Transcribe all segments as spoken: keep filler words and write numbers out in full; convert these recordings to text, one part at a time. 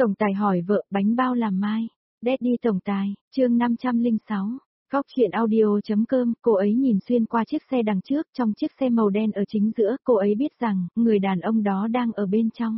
Tổng tài hỏi vợ bánh bao làm mai. Daddy tổng tài, chương năm trăm lẻ sáu. Góc chuyện audio.com, cô ấy nhìn xuyên qua chiếc xe đằng trước, trong chiếc xe màu đen ở chính giữa, cô ấy biết rằng, người đàn ông đó đang ở bên trong.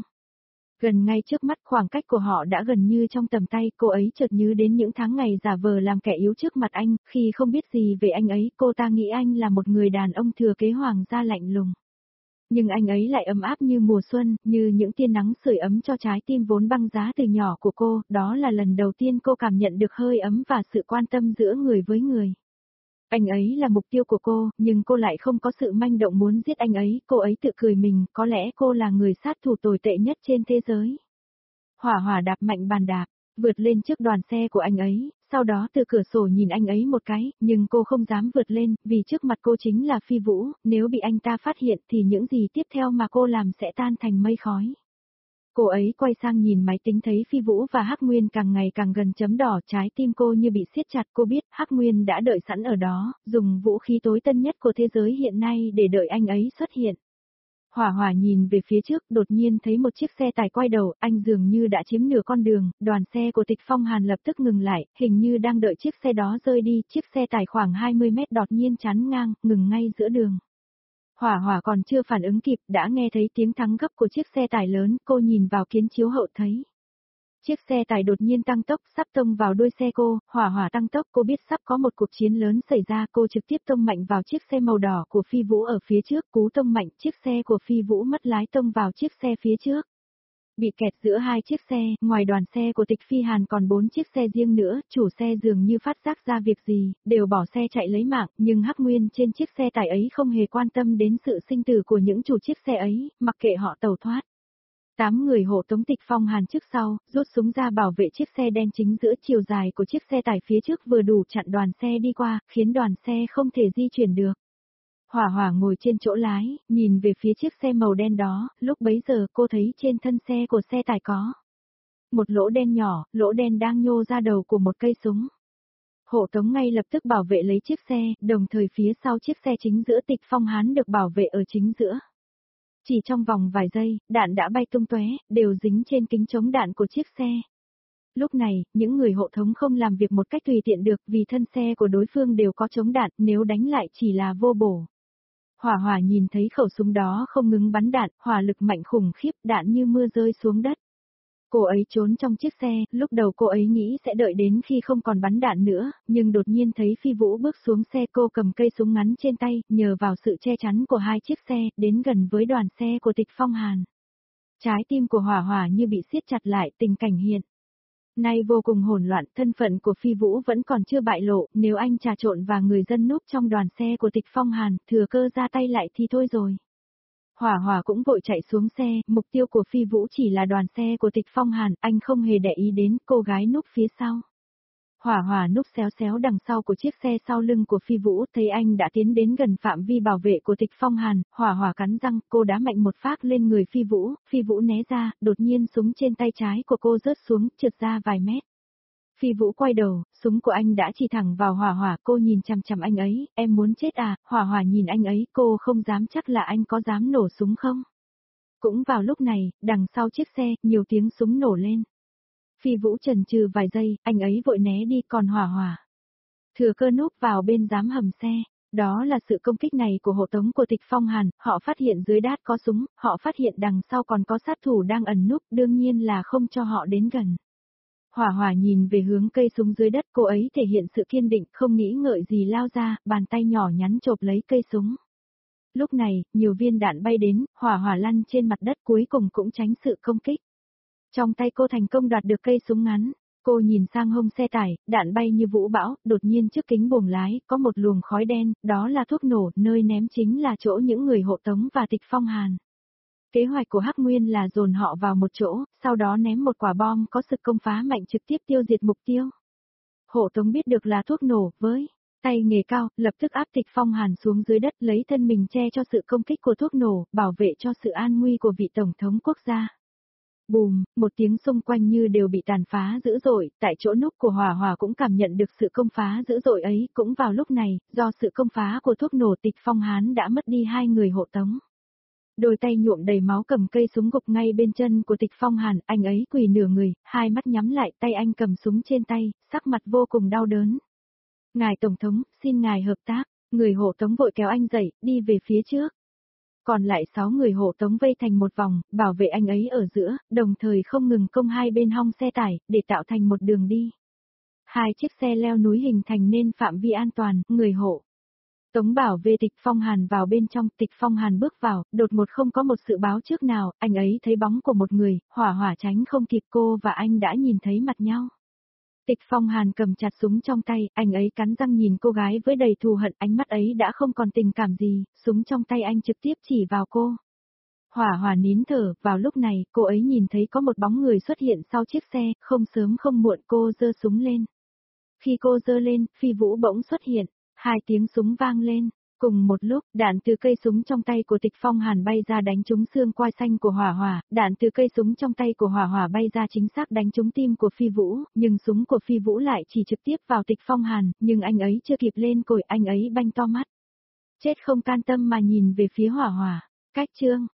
Gần ngay trước mắt, khoảng cách của họ đã gần như trong tầm tay, cô ấy chợt nhớ đến những tháng ngày giả vờ làm kẻ yếu trước mặt anh, khi không biết gì về anh ấy, cô ta nghĩ anh là một người đàn ông thừa kế hoàng gia lạnh lùng. Nhưng anh ấy lại ấm áp như mùa xuân, như những tia nắng sưởi ấm cho trái tim vốn băng giá từ nhỏ của cô, đó là lần đầu tiên cô cảm nhận được hơi ấm và sự quan tâm giữa người với người. Anh ấy là mục tiêu của cô, nhưng cô lại không có sự manh động muốn giết anh ấy, cô ấy tự cười mình, có lẽ cô là người sát thủ tồi tệ nhất trên thế giới. Hỏa hỏa đạp mạnh bàn đạp, vượt lên trước đoàn xe của anh ấy, sau đó từ cửa sổ nhìn anh ấy một cái, nhưng cô không dám vượt lên, vì trước mặt cô chính là Phi Vũ, nếu bị anh ta phát hiện thì những gì tiếp theo mà cô làm sẽ tan thành mây khói. Cô ấy quay sang nhìn máy tính thấy Phi Vũ và Hắc Nguyên càng ngày càng gần chấm đỏ, trái tim cô như bị siết chặt, cô biết Hắc Nguyên đã đợi sẵn ở đó, dùng vũ khí tối tân nhất của thế giới hiện nay để đợi anh ấy xuất hiện. Hỏa hỏa nhìn về phía trước, đột nhiên thấy một chiếc xe tải quay đầu, anh dường như đã chiếm nửa con đường, đoàn xe của Tịch Phong Hàn lập tức ngừng lại, hình như đang đợi chiếc xe đó rơi đi, chiếc xe tải khoảng hai mươi mét đột nhiên chắn ngang, ngừng ngay giữa đường. Hỏa hỏa còn chưa phản ứng kịp, đã nghe thấy tiếng thắng gấp của chiếc xe tải lớn, cô nhìn vào kiến chiếu hậu thấy. Chiếc xe tải đột nhiên tăng tốc, sắp tông vào đuôi xe cô, hỏa hỏa tăng tốc, cô biết sắp có một cuộc chiến lớn xảy ra, cô trực tiếp tông mạnh vào chiếc xe màu đỏ của Phi Vũ ở phía trước, cú tông mạnh, chiếc xe của Phi Vũ mất lái tông vào chiếc xe phía trước. Bị kẹt giữa hai chiếc xe, ngoài đoàn xe của Tịch Phi Hàn còn bốn chiếc xe riêng nữa, chủ xe dường như phát giác ra việc gì, đều bỏ xe chạy lấy mạng, nhưng Hắc Nguyên trên chiếc xe tải ấy không hề quan tâm đến sự sinh tử của những chủ chiếc xe ấy, mặc kệ họ tẩu thoát. Tám người hộ tống Tịch Phong Hàn trước sau, rút súng ra bảo vệ chiếc xe đen chính giữa, chiều dài của chiếc xe tải phía trước vừa đủ chặn đoàn xe đi qua, khiến đoàn xe không thể di chuyển được. Hỏa hỏa ngồi trên chỗ lái, nhìn về phía chiếc xe màu đen đó, lúc bấy giờ cô thấy trên thân xe của xe tải có một lỗ đen nhỏ, lỗ đen đang nhô ra đầu của một cây súng. Hộ tống ngay lập tức bảo vệ lấy chiếc xe, đồng thời phía sau chiếc xe chính giữa Tịch Phong Hán được bảo vệ ở chính giữa. Chỉ trong vòng vài giây, đạn đã bay tung tóe, đều dính trên kính chống đạn của chiếc xe. Lúc này, những người hộ tống không làm việc một cách tùy tiện được vì thân xe của đối phương đều có chống đạn, nếu đánh lại chỉ là vô bổ. Hỏa hỏa nhìn thấy khẩu súng đó không ngừng bắn đạn, hỏa lực mạnh khủng khiếp, đạn như mưa rơi xuống đất. Cô ấy trốn trong chiếc xe, lúc đầu cô ấy nghĩ sẽ đợi đến khi không còn bắn đạn nữa, nhưng đột nhiên thấy Phi Vũ bước xuống xe, cô cầm cây súng ngắn trên tay, nhờ vào sự che chắn của hai chiếc xe, đến gần với đoàn xe của Tịch Phong Hàn. Trái tim của hỏa hỏa như bị siết chặt lại, tình cảnh hiện nay vô cùng hỗn loạn, thân phận của Phi Vũ vẫn còn chưa bại lộ, nếu anh trà trộn và người dân núp trong đoàn xe của Tịch Phong Hàn, thừa cơ ra tay lại thì thôi rồi. Hỏa hỏa cũng vội chạy xuống xe, mục tiêu của Phi Vũ chỉ là đoàn xe của Tịch Phong Hàn, anh không hề để ý đến cô gái núp phía sau. Hỏa hỏa núp xéo xéo đằng sau của chiếc xe sau lưng của Phi Vũ, thấy anh đã tiến đến gần phạm vi bảo vệ của Tịch Phong Hàn, hỏa hỏa cắn răng, cô đá mạnh một phát lên người Phi Vũ, Phi Vũ né ra, đột nhiên súng trên tay trái của cô rớt xuống, trượt ra vài mét. Phi Vũ quay đầu, súng của anh đã chỉ thẳng vào hỏa hỏa, cô nhìn chằm chằm anh ấy, em muốn chết à, hỏa hỏa nhìn anh ấy, cô không dám chắc là anh có dám nổ súng không. Cũng vào lúc này, đằng sau chiếc xe, nhiều tiếng súng nổ lên. Phi Vũ chần chừ vài giây, anh ấy vội né đi, còn hỏa hỏa thừa cơ núp vào bên giám hầm xe. Đó là sự công kích này của hộ tống của Tịch Phong Hàn, họ phát hiện dưới đát có súng, họ phát hiện đằng sau còn có sát thủ đang ẩn núp, đương nhiên là không cho họ đến gần. Hỏa hỏa nhìn về hướng cây súng dưới đất, cô ấy thể hiện sự kiên định, không nghĩ ngợi gì lao ra, bàn tay nhỏ nhắn chộp lấy cây súng. Lúc này, nhiều viên đạn bay đến, hỏa hỏa lăn trên mặt đất cuối cùng cũng tránh sự công kích. Trong tay cô thành công đoạt được cây súng ngắn, cô nhìn sang hông xe tải, đạn bay như vũ bão, đột nhiên trước kính buồng lái, có một luồng khói đen, đó là thuốc nổ, nơi ném chính là chỗ những người hộ tống và Tịch Phong Hàn. Kế hoạch của Hắc Nguyên là dồn họ vào một chỗ, sau đó ném một quả bom có sức công phá mạnh trực tiếp tiêu diệt mục tiêu. Hộ tống biết được là thuốc nổ, với tay nghề cao, lập tức áp Tịch Phong Hàn xuống dưới đất, lấy thân mình che cho sự công kích của thuốc nổ, bảo vệ cho sự an nguy của vị tổng thống quốc gia. Bùm, một tiếng xung quanh như đều bị tàn phá dữ dội, tại chỗ núp của hỏa hỏa cũng cảm nhận được sự công phá dữ dội ấy, cũng vào lúc này, do sự công phá của thuốc nổ Tịch Phong Hán đã mất đi hai người hộ tống. Đôi tay nhuộm đầy máu cầm cây súng gục ngay bên chân của Tịch Phong Hàn, anh ấy quỳ nửa người, hai mắt nhắm lại, tay anh cầm súng trên tay, sắc mặt vô cùng đau đớn. Ngài Tổng thống, xin ngài hợp tác, người hộ tống vội kéo anh dậy, đi về phía trước. Còn lại sáu người hộ tống vây thành một vòng, bảo vệ anh ấy ở giữa, đồng thời không ngừng công hai bên hông xe tải, để tạo thành một đường đi. Hai chiếc xe leo núi hình thành nên phạm vi an toàn, người hộ tống bảo vệ Tịch Phong Hàn vào bên trong, Tịch Phong Hàn bước vào, đột ngột không có một sự báo trước nào, anh ấy thấy bóng của một người, hỏa hỏa tránh không kịp, cô và anh đã nhìn thấy mặt nhau. Tịch Phong Hàn cầm chặt súng trong tay, anh ấy cắn răng nhìn cô gái với đầy thù hận, ánh mắt ấy đã không còn tình cảm gì, súng trong tay anh trực tiếp chỉ vào cô. Hỏa hỏa nín thở, vào lúc này, cô ấy nhìn thấy có một bóng người xuất hiện sau chiếc xe, không sớm không muộn cô giơ súng lên. Khi cô giơ lên, Phi Vũ bỗng xuất hiện, hai tiếng súng vang lên. Cùng một lúc, đạn từ cây súng trong tay của Tịch Phong Hàn bay ra đánh trúng xương quai xanh của Hỏa Hỏa, đạn từ cây súng trong tay của Hỏa Hỏa bay ra chính xác đánh trúng tim của Phi Vũ, nhưng súng của Phi Vũ lại chỉ trực tiếp vào Tịch Phong Hàn, nhưng anh ấy chưa kịp lên còi, anh ấy banh to mắt. Chết không can tâm mà nhìn về phía Hỏa Hỏa. Cách chương